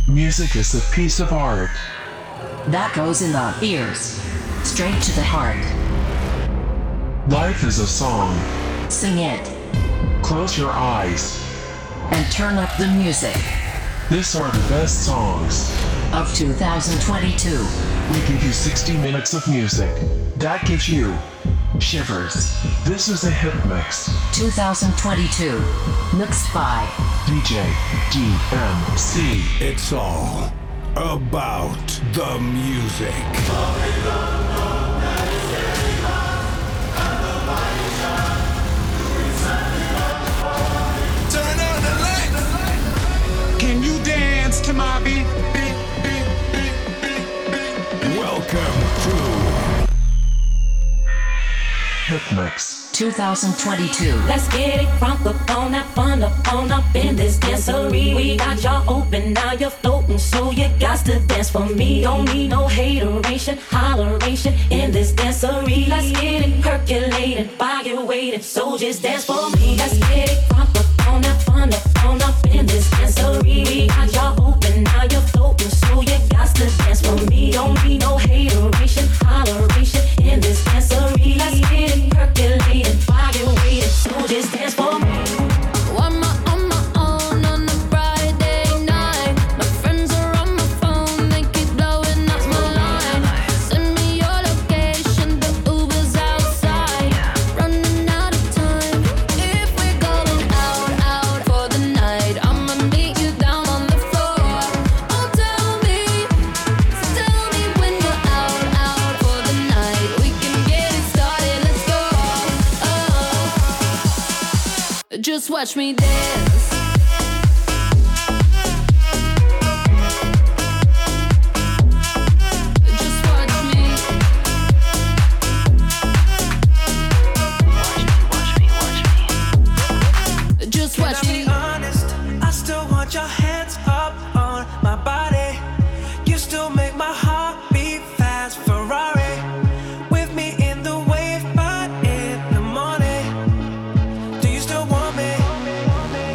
Music is a piece of art that goes in the ears, straight to the heart. Life is a song. Sing it. Close your eyes and turn up the music. These are the best songs of 2022. We give you 60 minutes of music that gives you shivers. This is a hit mix 2022, mixed by DJ DMC. It's all about the music. Turn on the lights. Can you dance to my beat? Welcome to Hitmix 2022. Let's get it crunk up on that fun up in this dancery. We got y'all open, now you're floating, so you got to dance for me. Don't need no hateration, holleration in this dancery. Let's get it percolating, fire waiting, so just dance for me. Let's get it crunk up on that fun up in this dancery. We got y'all open, now you're floating, so you got to dance for me. Don't need no hateration, holleration in this dancery. Let's get it percolating, fire waiting, so just dance for me. On my own on a Friday night. My friends are on my phone, they keep blowing up my line. Send me your location, the Uber's outside. Running out of time. If we're going out for the night, I'ma meet you down on the floor. Oh, tell me when you're out for the night. We can get it started, let's go. Just watch me dance. Just watch me. Just watch me. Can I be honest? I still want your hands up on my body. You still make my heart beat fast. Ferrari with me in the wave, but in the morning. Do you still want me?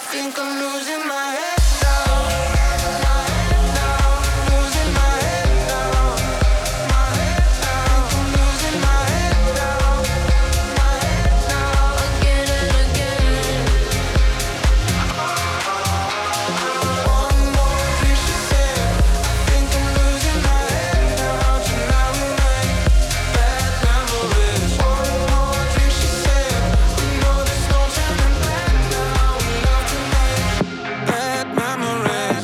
think I'm losing my head now. My head now. Losing my head now. My head now. I'm losing my head now. My head now. Again and again. One more thing she said. I think I'm losing my head now. Tonight we make bad memories. One more thing she said. We know there's no turning back now. We love to make bad memories.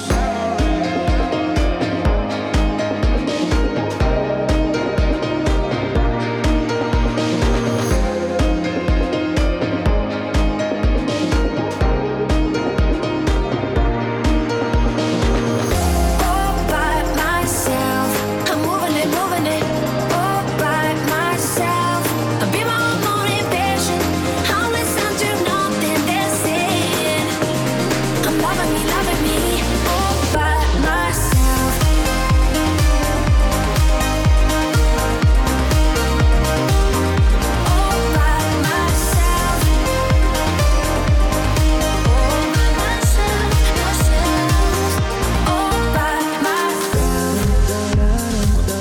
All by myself, I'm moving it, all by myself. I'll be my own motivation. I'll listen to nothing they're saying. I'm loving me, all by myself. All by myself. All by myself.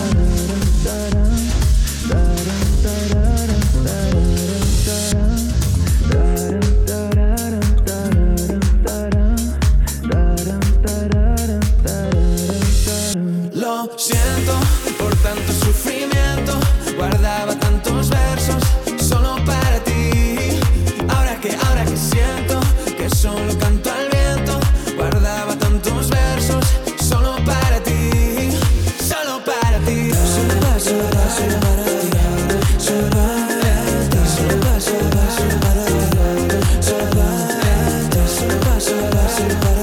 Lo siento por tanto sufrimiento. Guardaba tantos versos solo para ti. Ahora que siento que solo canto al viento. Guardaba tantos versos solo para ti. Solo para ti. Solo para ti. Solo para ti. Solo para ti. Solo para ti. Solo para ti. Solo para ti. Solo para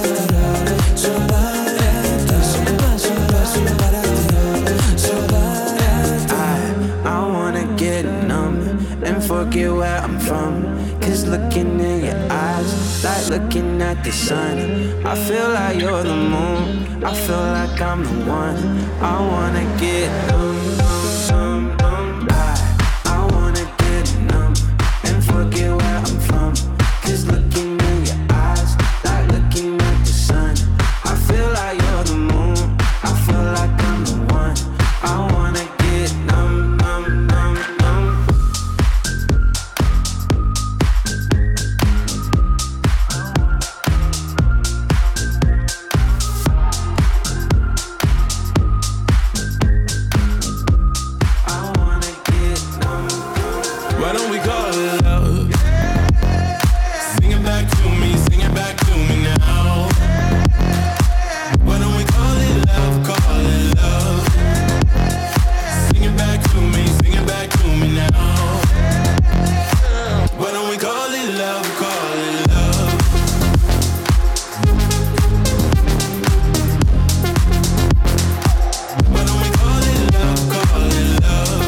I wanna get numb and forget where I'm from. Cause looking in your eyes, like looking at the sun. I feel like you're the moon, I feel like I'm the one. I wanna get numb, numb, numb, numb. I wanna get numb and forget where I'm from. Cause looking in your eyes, like looking at the sun. I feel like you're the moon, I feel like I'm the one. I wanna get numb, numb, numb, numb. I wanna get numb, numb. Why don't we call it love? Sing it back to me, sing it back to me now. Why don't we call it love, call it love? Sing it back to me, sing it back to me now. Why don't we call it love, call it love? Why don't we call it love, call it love?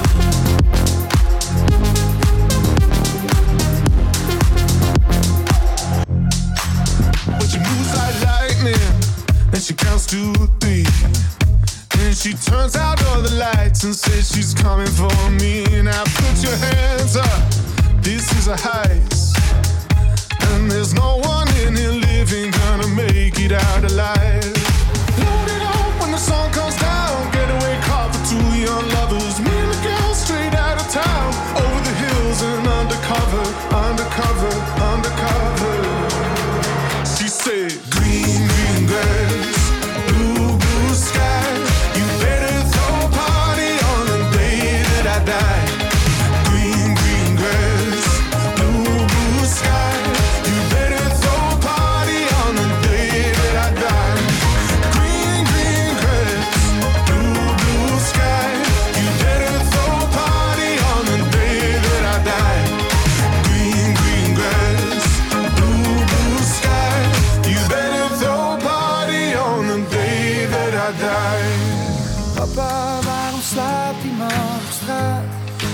But she moves like lightning, and she counts to 3. Then she turns out all the lights and says she's coming for me. Now put your hands up, this is a heist. And there's no one in here living gonna make it out alive. Load it up when the sun comes down. Getaway car for 2 young lovers. Me and the girl straight out of town. Over the hills and undercover, undercover, undercover. She said, green, green grass, blue, blue sky. You better throw a party on the day that I die. Green, green grass, blue, blue sky. You better throw a party on the day that I die. Green, green grass, blue, blue sky. You better throw a party on the day that I die. Green, green grass, blue, blue sky. You better throw a party on the day that I die. Papa, waarom slaapt die man op straat?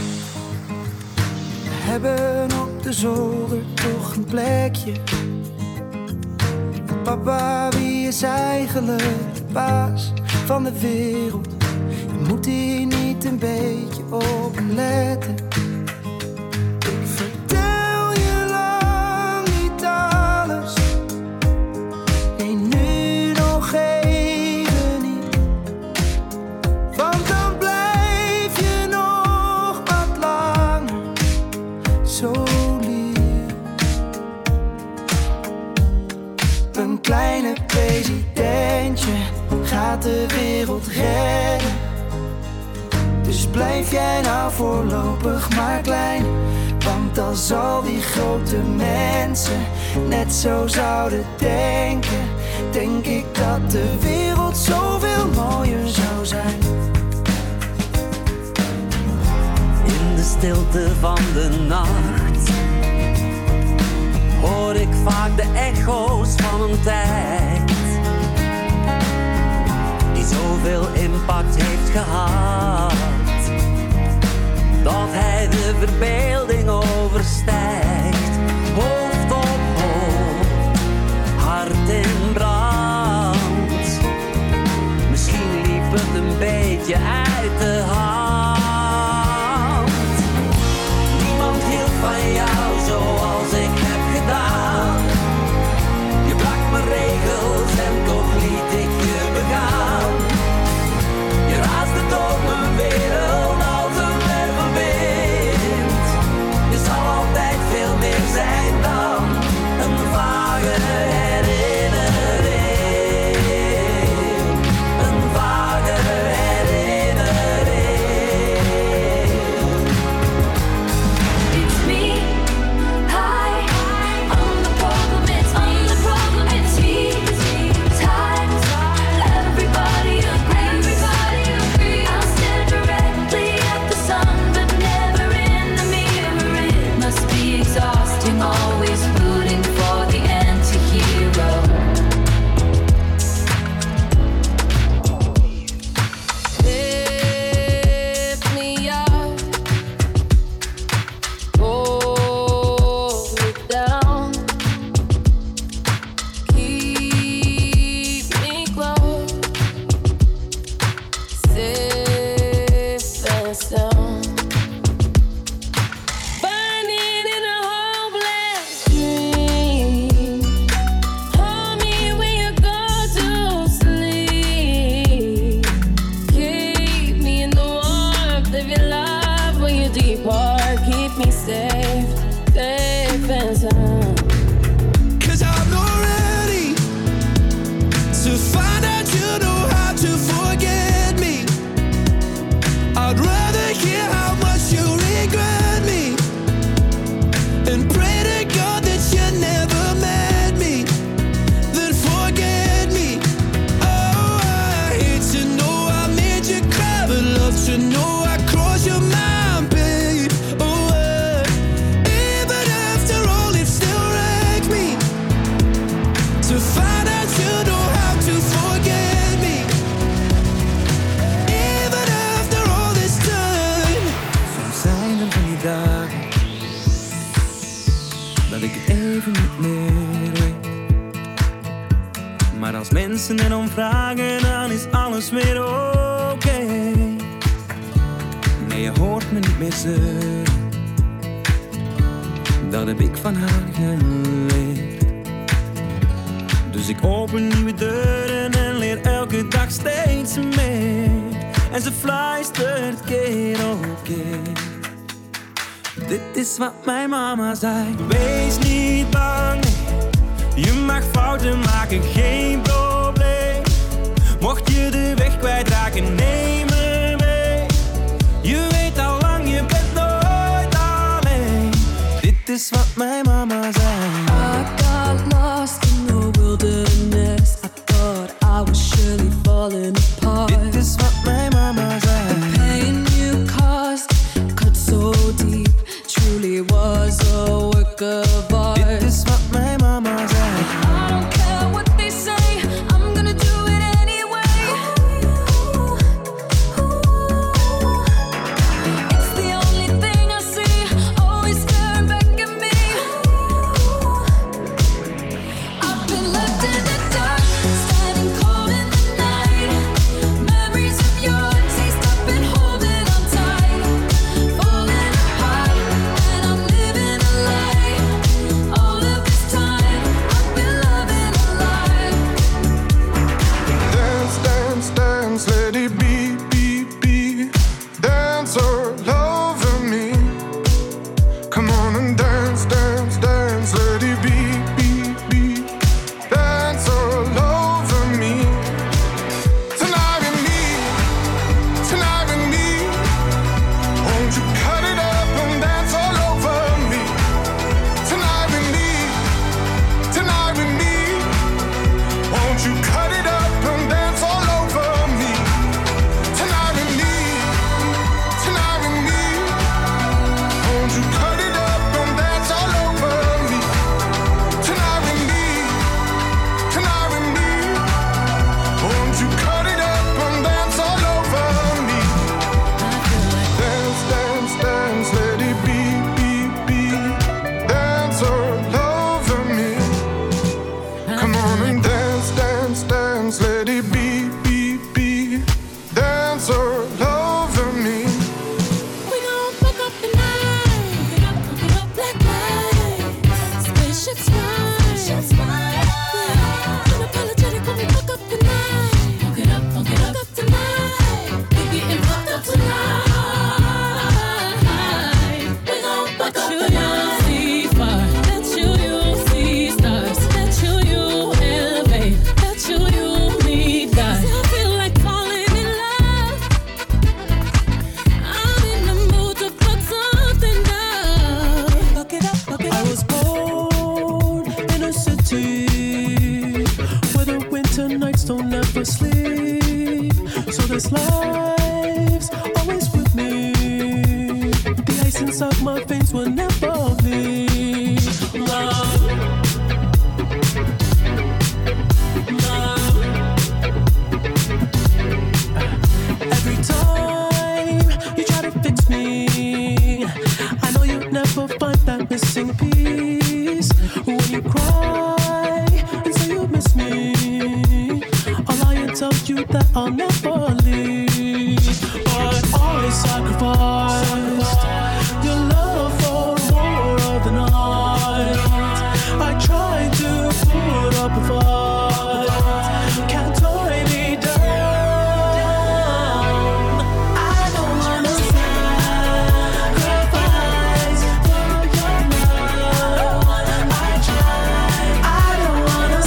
We hebben op de zolder toch een plekje. Papa, wie is eigenlijk de baas van de wereld? Je moet hier niet een beetje op hem letten. Ik vertel je lang niet alles, een kleine presidentje gaat de wereld redden. Dus blijf jij nou voorlopig maar klein, want als al die grote mensen net zo zouden denken, denk ik dat de wereld zoveel mooier zou zijn. In de stilte van de nacht hoor ik vaak de echo's van een tijd die zoveel impact heeft gehad, dat hij de verbeelding overstijgt. Hoofd op hoofd, hart in brand. Misschien liep het een beetje uit de hand. Niemand hield van jou zoals ik heb gedaan. Je brak mijn regels en toch liet ik je begaan. Je raasde door mijn wereld als een wervelwind. Je zal altijd veel meer zijn dan een vage herinnering. Een vage herinnering. It's me, hi, I'm the problem, it's me, the problem, it's me, it's time, everybody agrees, I'll stare directly at the sun, but never in the mirror. It must be exhausting, always rooting for the anti-hero. Lift me up, hold me down, keep me close, safe and sound. Burning in a hopeless dream, hold me when you go to sleep, keep me in the warmth of your love when you depart, keep me safe, safe and sound. 'Cause I'm not ready to find out you know how to forget me. I'd rather hear how much you regret me and pray to God that you never met me, then forget me. Oh, I hate to know I made you cry, but love to know I crossed your mind, babe. Oh, even after all, it still wrecks me to find out you know how to forget me. Even after all this time. Soms zijn er van die dagen dat ik het even niet meer weet. Maar als mensen erom vragen, dan is alles weer oké. Nee, je hoort me niet meer zeuren. Dat heb ik van haar geleerd. Dus ik open nieuwe deuren en leer elke dag steeds meer. En ze fluistert keer op keer. Dit is wat mijn mama zei. Wees niet bang, je mag fouten maken, geen probleem. Mocht je de weg kwijtraken, neem me mee. Je weet al lang, je bent nooit alleen. Dit is wat mijn mama zei. I got lost in the wilderness. I thought I was surely falling apart. Dit is wat mijn mama zei. The pain you caused cut so deep. Truly was a work of art. Dit is wat mijn mama zei. I don't care what they say, I'm gonna do it anyway. It's the only thing I see, always staring back at me. don't ever sleep. So this life's always with me. The ice inside my veins will never bleed. Love, love. Every time you try to fix me, I know you'll never find that missing piece. When you cry and say you miss me, I'll lie and tell you that I'll never leave. But I sacrificed your love for more of the night. I tried to put up a fight, can't tie me down. I don't wanna sacrifice for your love. I tried. I don't wanna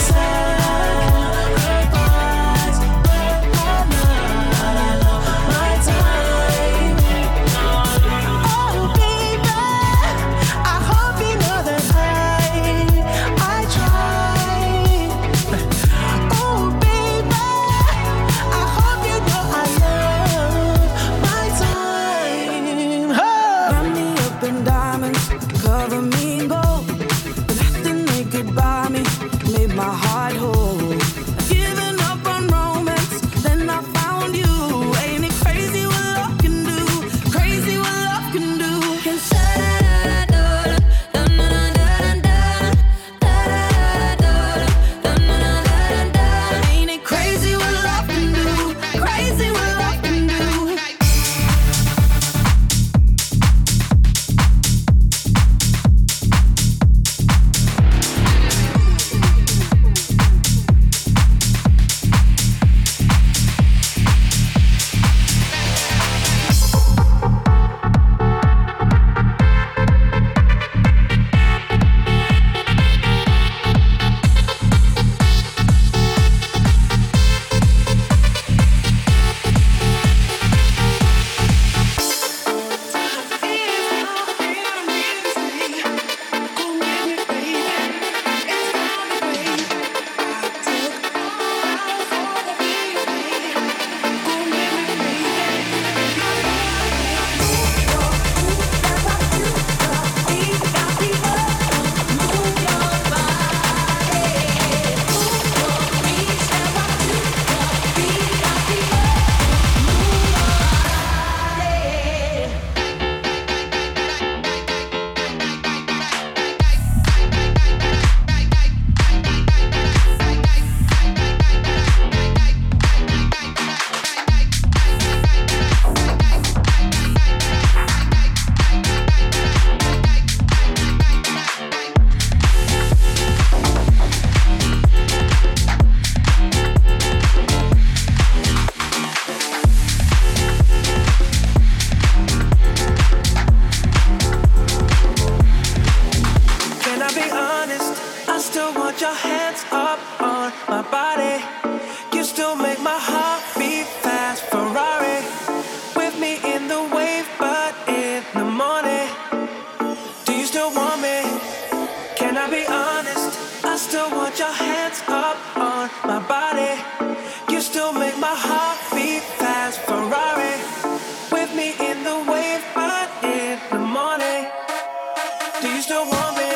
sacrifice for your love. My time. Oh baby, I hope you know that I tried. Oh baby, I hope you know I love my time. Wrap me up in diamonds, cover me in gold. The last thing they could buy me made my heart whole. Giving up on romance, then I found you. Ain't it crazy what love can do? Crazy what love can do. Can Ain't it crazy what love can do? Crazy what love can do. Can I be honest? I still want your hands up on my body. You still make my heart beat fast. Ferrari with me in the wave, but in the morning. Do you still want me? Can I be honest? I still want your hands up on my body. You still make my heart beat fast. Ferrari with me in the wave, but in the morning. Do you still want me?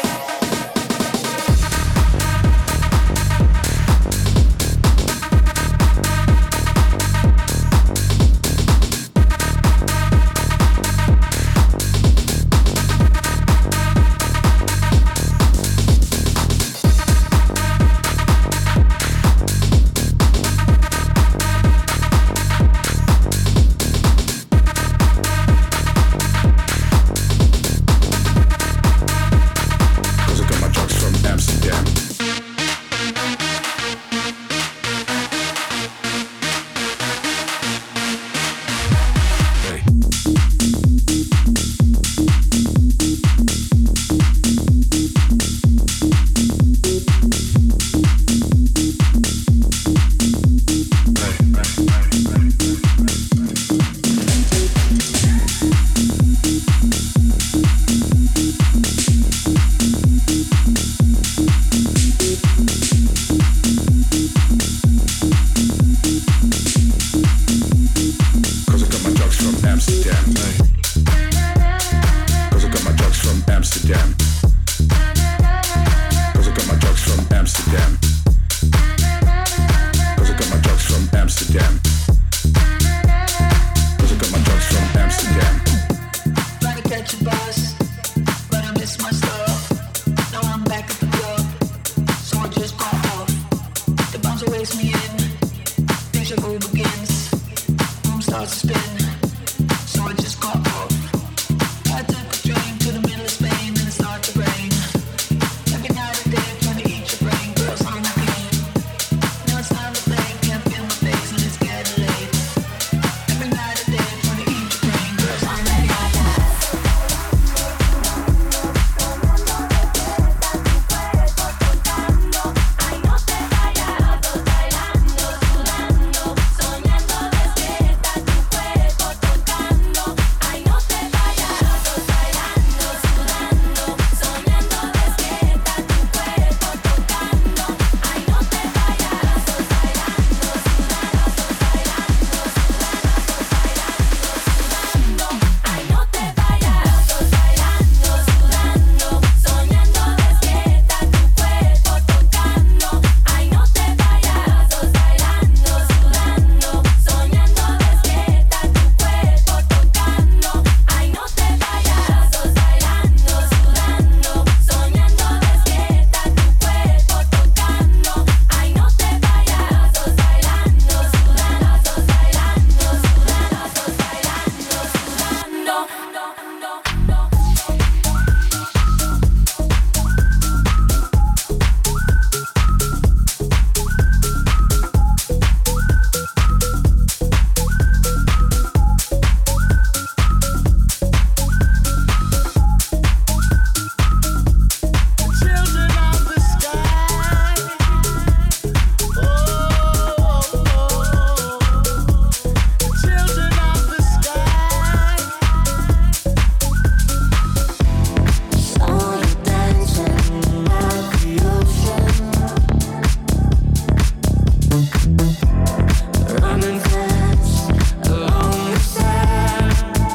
running fast along the side.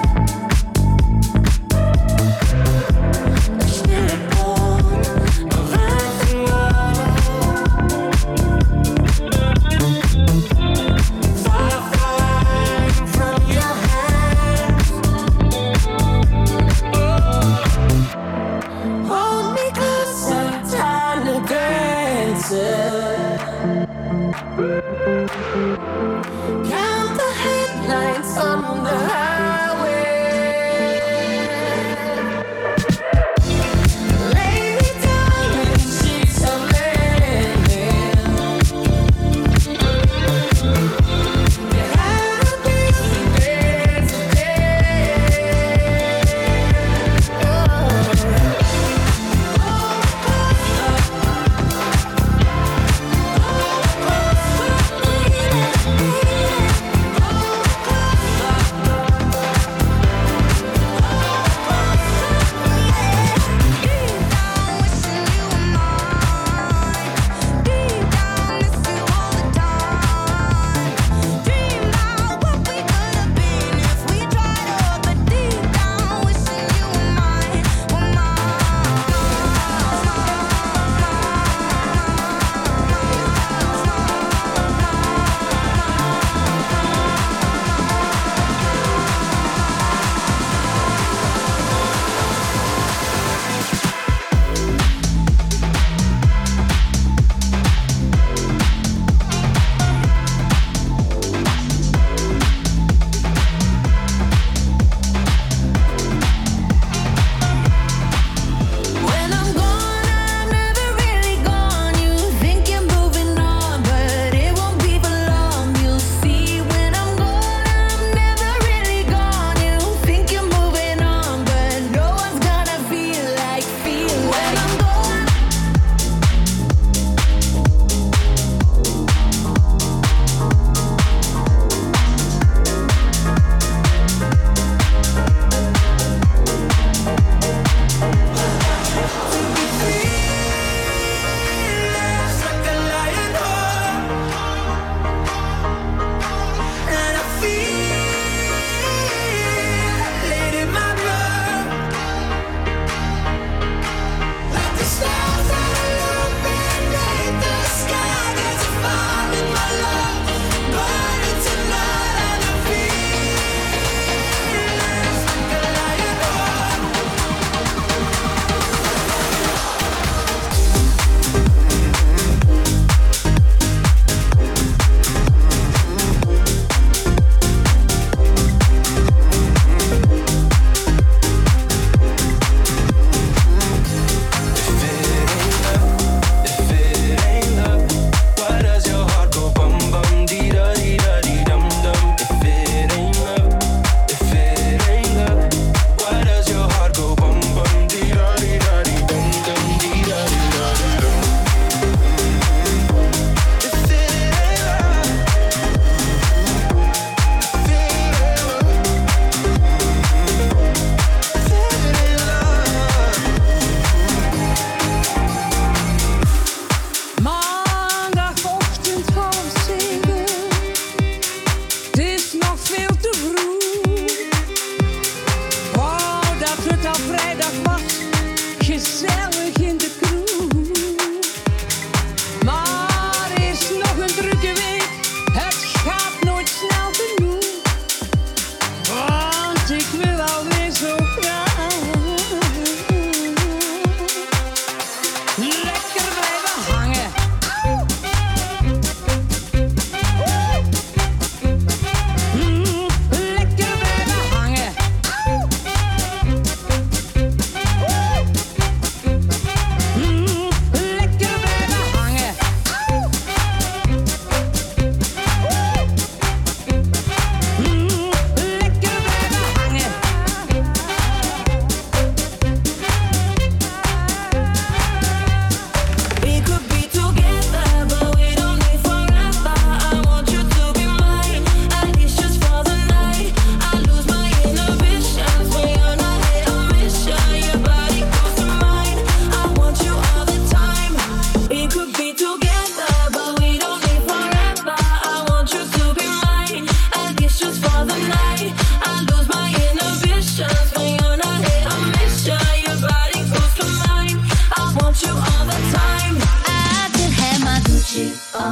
A spirit born of earth and water, fire flying from your hands. Hold me closer, time to dance. Count the headlights on the highway. Lay me down in sheets of linen. You had a busy day today. Oh.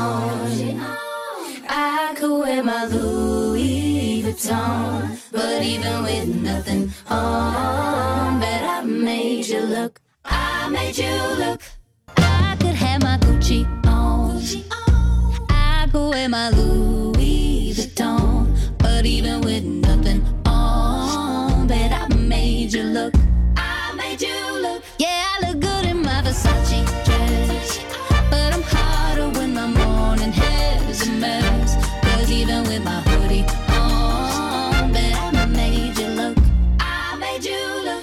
on. I could wear my Louis Vuitton, but even with nothing on, bet I made you look. I made you look. I could have my Gucci on. I could wear my Louis Vuitton, but even with nothing on, bet I made you look. I made you look. Yeah, I look good in my Versace dress, but I'm hotter when my morning hair's a mess. 'Cause even with my hoodie on, bet I made you look. I made you look.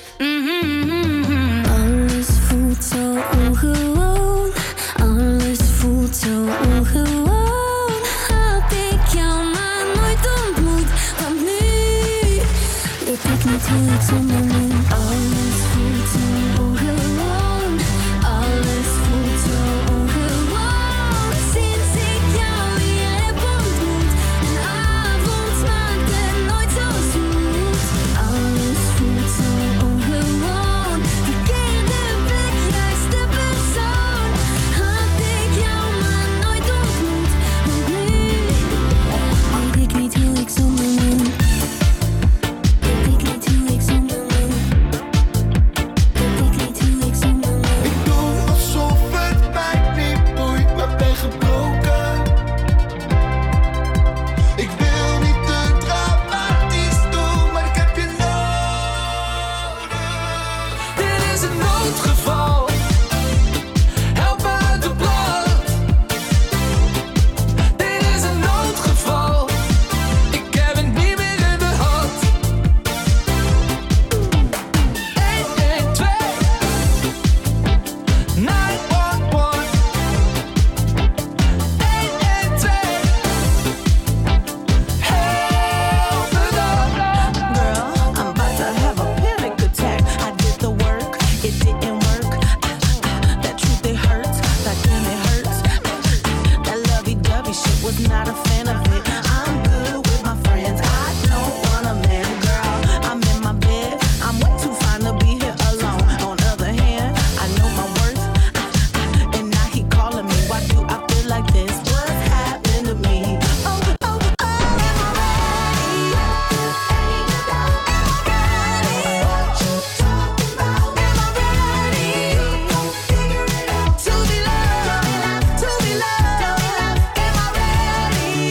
Alles voelt zo ongewoon. Alles voelt zo ongewoon. Had ik jou maar nooit ontmoet. Want nu weet ik niet hoe ik zonder moet. Alles voelt zo ongewoon. Alles voelt zo ongewoon. Sinds ik jou weer heb ontmoet. Een avond smaakt het nooit zo zoet. Alles voelt zo ongewoon. Verkeerde plek, juiste persoon. Had ik jou maar nooit ontmoet. Want nu weet ik niet hoe ik zonder moet. Weet ik niet hoe ik zonder moet. Weet ik niet hoe ik zonder moet. Ik doe alsof het mij niet boeit, maar ben gebroken. Ik wil niet te dramatisch doen, maar ik heb je nodig. Dit is een noodgeval. Help me uit de blad. Dit is een noodgeval. Ik heb het niet meer in de hand. 112 911 Help me dan. Girl, I'm about to have a panic attack. I did the work, it didn't work. That truth, it hurts, that then it hurts. That lovey-dovey shit, was not a fan of it. I'm good with my friends, I don't want a man. Girl, I'm in my bed, I'm way too fine to be here alone. On the other hand, I know my worth, and now he calling me. Why do I feel like this? What's happened to me? Oh, am I ready?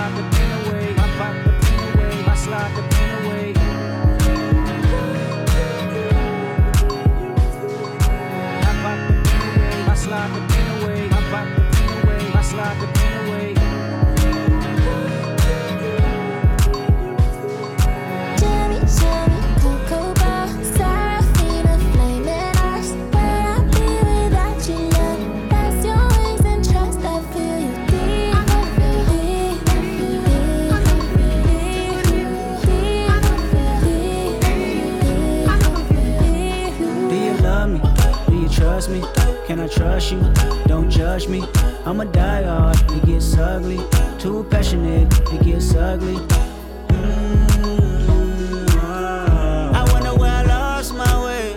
slide the pain away. I pop the pain away. I slide the pain away. I pop the pain away. I slide the pain away. I pop the pain away. I slide the pain away. Jimmy, Jimmy, Coco Ball, Serafina, flaming eyes. Where I be without you, love? That's your wings and trust. I feel you deep. I feel deep. I feel deep. I feel deep. Do you love me? Do you trust me? Can I trust you? Don't judge me. I'm a diehard, it gets ugly. Too passionate, it gets ugly. I wonder where I lost my way.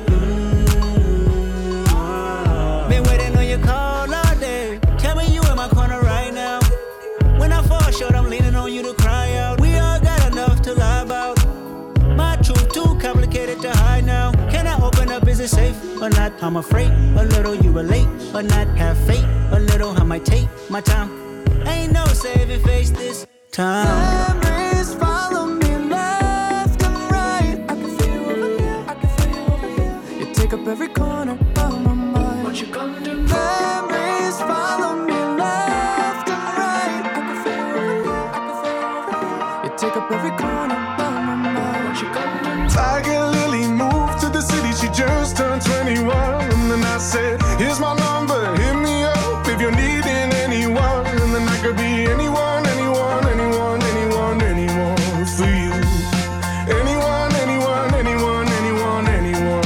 Been waiting on your call all day. Tell me you in my corner right now. When I fall short, I'm leaning on you to cry out. We all got enough to lie about. My truth too complicated to hide now. Can I open up? Is it safe or not? I'm afraid a little you relate or not. Have faith a little. I might take my time. Ain't no saving face this time. Memories follow me left and right. I can feel you over here. I can feel you over here. You take up every corner of my mind. What you gonna do? Memories follow me left and right. I can feel you over here. I can feel you over here. You take up every corner of my mind. What you gonna do? Tiger Lily moved to the city, she just turned 21. And then I said, here's my number, hit me up if you're needing anyone. And then I could be anyone, anyone, anyone, anyone, anyone for you. Anyone, anyone, anyone, anyone, anyone.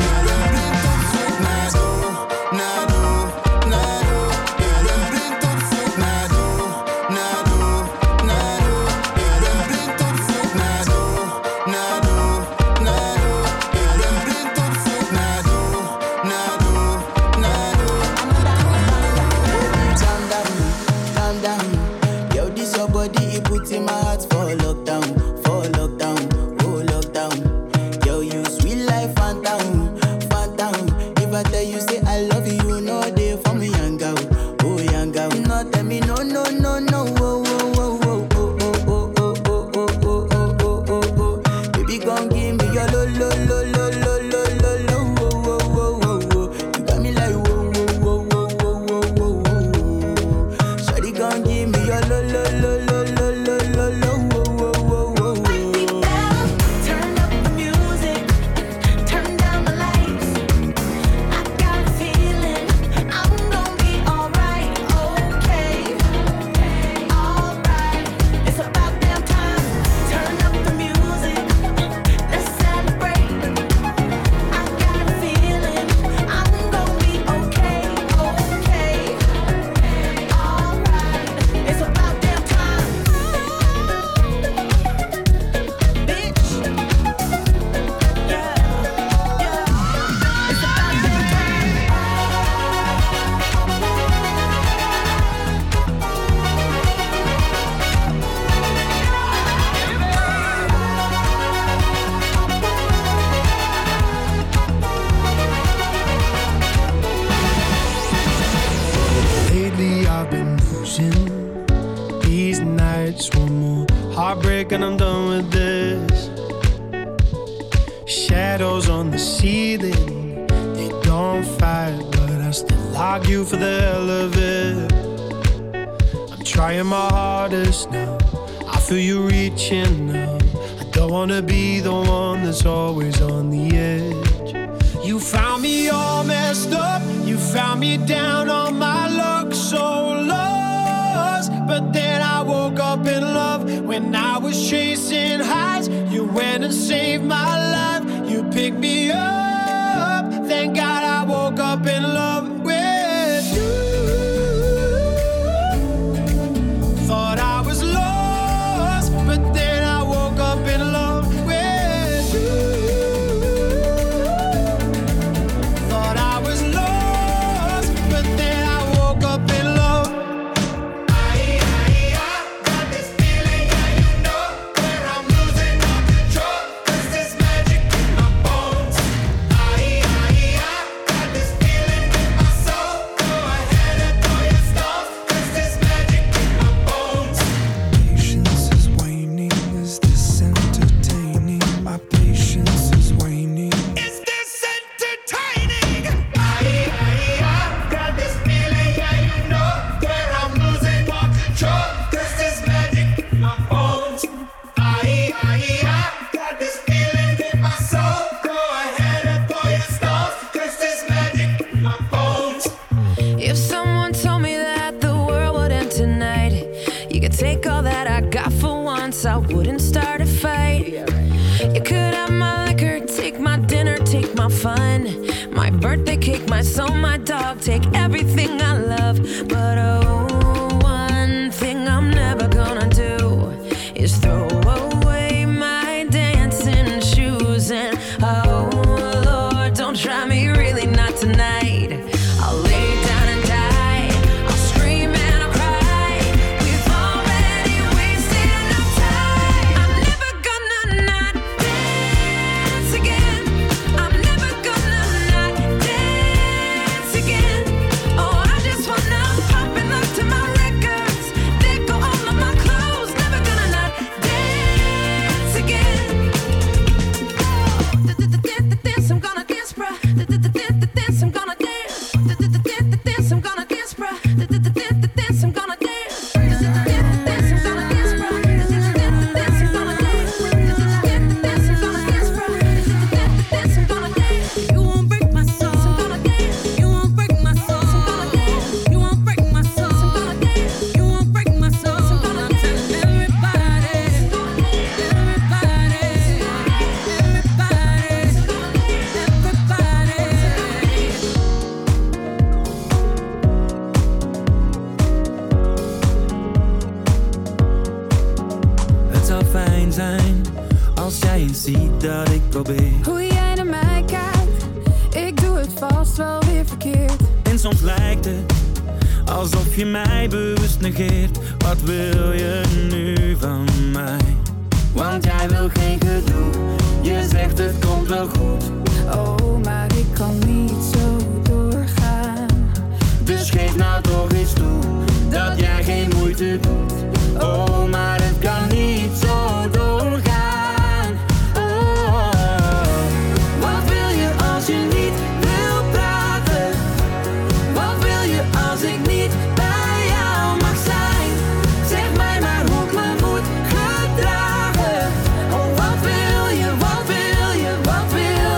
In my heart for lockdown, oh lockdown. Yo, you sweet life, phantom, phantom. If I tell you say I love you, you know they for me young girl, oh young girl. No tell me no, no, no, no, oh, oh, oh, oh, oh, oh, oh, oh, oh, oh, oh, oh, oh, oh. Baby, gon' give me your lo, lo, lo, lo, lo, lo, lo, lo, oh, oh, oh, oh, oh. You got me like whoa, whoa, whoa, whoa, whoa, whoa, whoa. Shawty gon' give me your lo, lo, lo, lo. And I'm done with this. Shadows on the ceiling, they don't fight, but I still argue for the hell of it. I'm trying my hardest now, I feel you reaching now. I don't wanna be the one that's always on the edge. You found me all messed up, you found me down on my luck, so lost. But then I woke up in love. When I was chasing highs, you went and saved my life. You picked me up. Thank God I woke up in love with you. Thought I was lost, but then I woke up in love with you. Thought I was lost, but then I woke up in love. Got this feeling, yeah, you know, where I'm losing all control. 'Cause there's magic in my bones. bones. I got this feeling in my soul. Go ahead and pour your stones, 'cause there's magic in my bones. If someone told me that the world would end tonight, you could take all that I got for once, I wouldn't start a fight. You could have my liquor, take my dinner, take my fun, my birthday cake, my soul, my dog, take everything I love. But oh, one thing I'm never gonna do is throw away my dancing shoes. And oh Lord, don't try me, really not tonight. I'll lay down and die, I'll scream and I'll cry. We've already wasted enough time. I'm never gonna not dance again. I'm never gonna not dance again. Oh, I just wanna pop and look to my records. Let go all of my clothes. Never gonna not dance again. Dance, I'm gonna dance, bruh. Dance, I'm gonna dance. Dance, I'm gonna dance, bruh. Dance, I'm gonna dance. Dance, I'm gonna dance, bruh. Dance, I'm gonna dance. Dance, I'm gonna dance, bruh. Dance, I'm gonna dance. You won't break my soul. I'm gonna dance. You won't break my soul. I'm gonna dance. You won't break my soul. I'm gonna dance. You won't break my soul. I'm gonna dance. Everybody, Het zou fijn zijn als jij eens ziet dat ik probeer. Hoe jij naar mij kijkt, ik doe het vast wel weer verkeerd. En soms lijkt het alsof je mij bewust negeert. Wat wil je nu van mij? Want jij wil geen gedoe, je zegt het komt wel goed. Oh, maar ik kan niet zo doorgaan. Dus geef nou toch eens toe dat jij geen moeite doet. Oh, maar het kan niet zo doorgaan. Oh, wat wil je als je niet wil praten? Wat wil je als ik niet bij jou mag zijn? Zeg mij maar hoe ik me moet gedragen. Oh, wat wil je, wat wil je, wat wil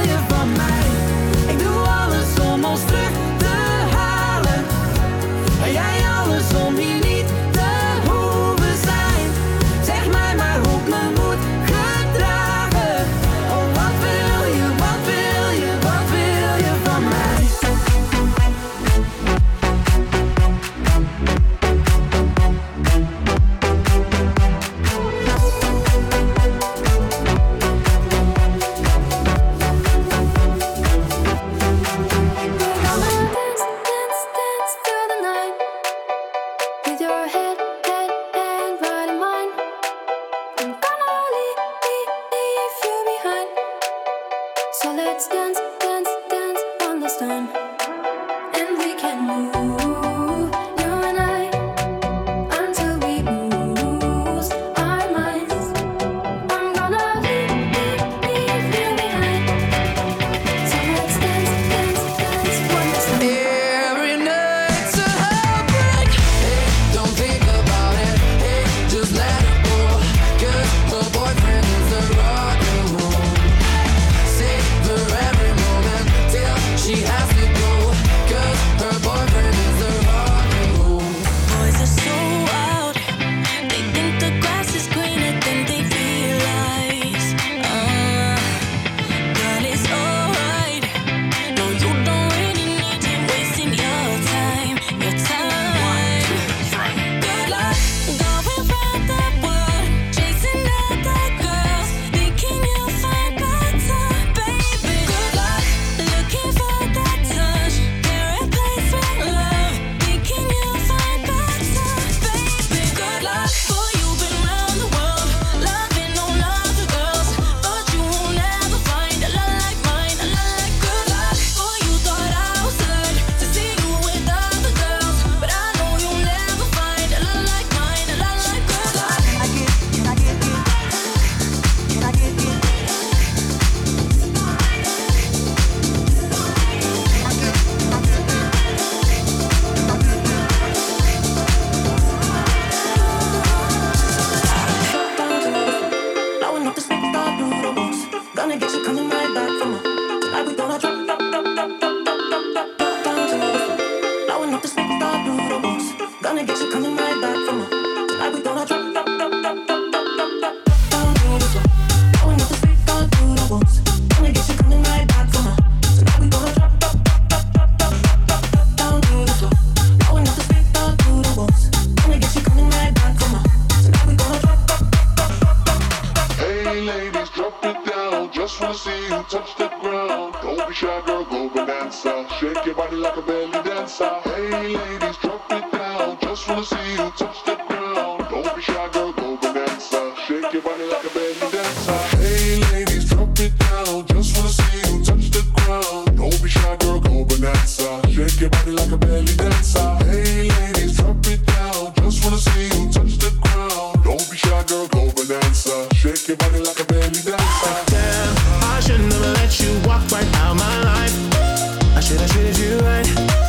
just wanna see you touch the ground. Don't be shy, girl, go bonanza. Shake your body like a belly dancer. Hey ladies, drop it down. Just wanna see you touch the ground. Don't be shy, girl, go bonanza. Shake your body like a belly dancer. Hey ladies, drop it down. Just wanna see you touch the ground. Don't be shy, girl, go bonanza. Shake your body like a belly dancer. Hey ladies, drop it down. Just wanna see you touch the ground. Don't be shy, girl, go bonanza. Shake your body like a belly dancer. Damn, I should never let you walk right out my life. I should've treated you right.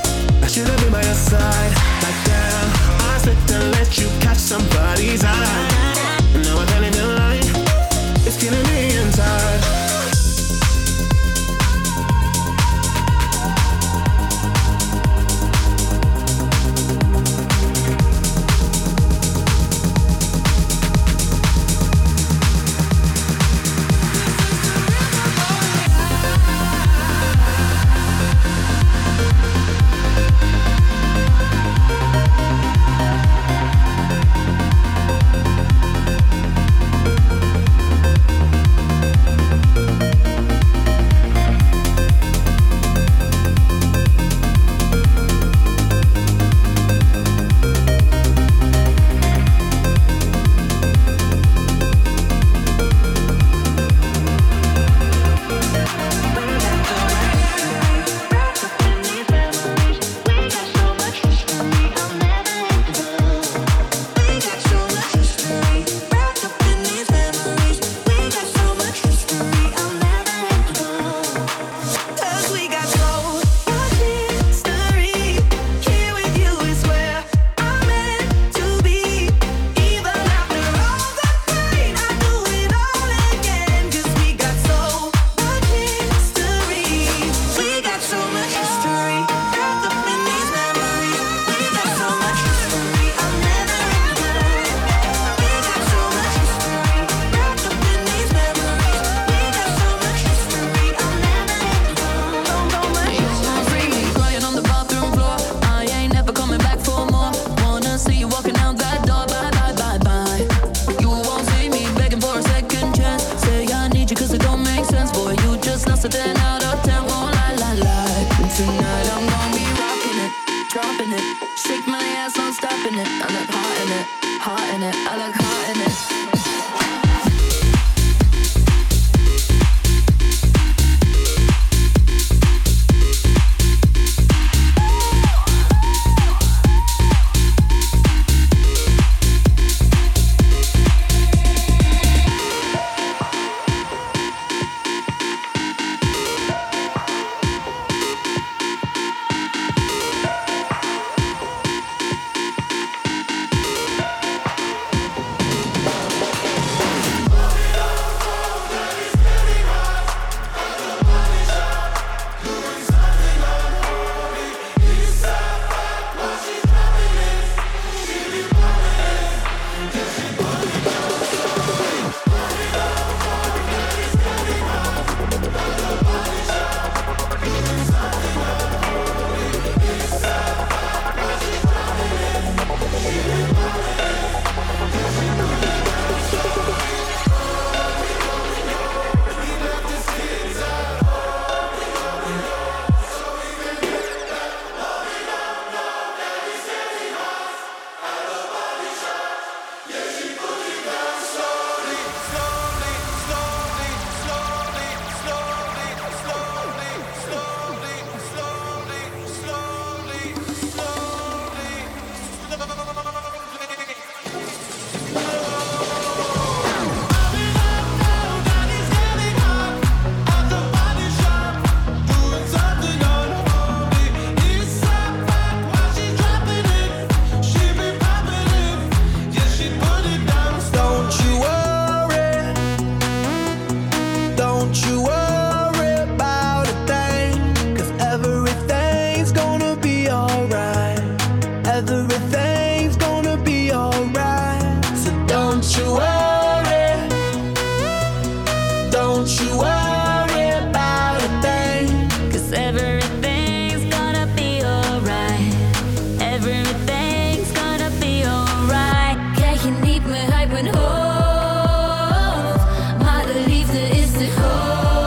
I should've been by your side. Like damn, I slipped and let you catch somebody's eye. Now I can't even lie. It's killing me inside. Mijn geliefde is te groot.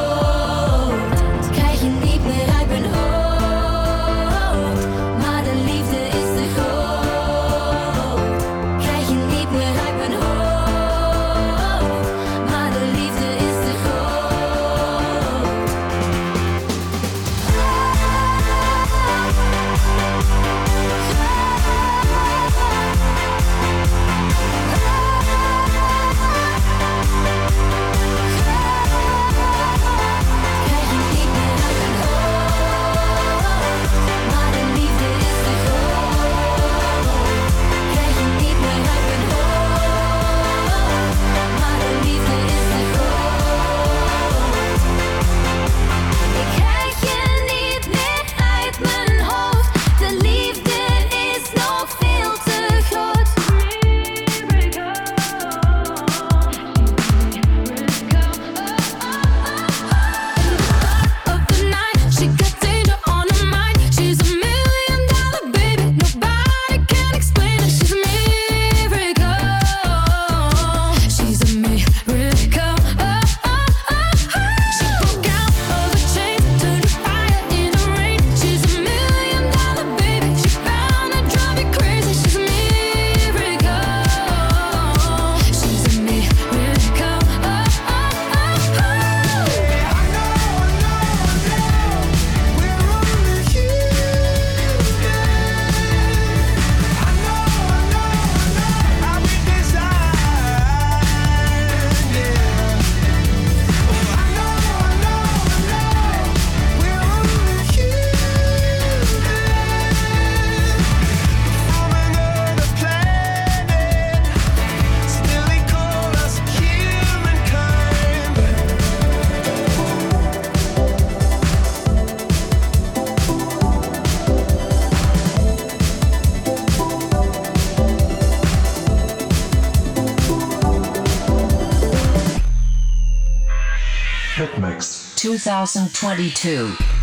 Hitmix 2022.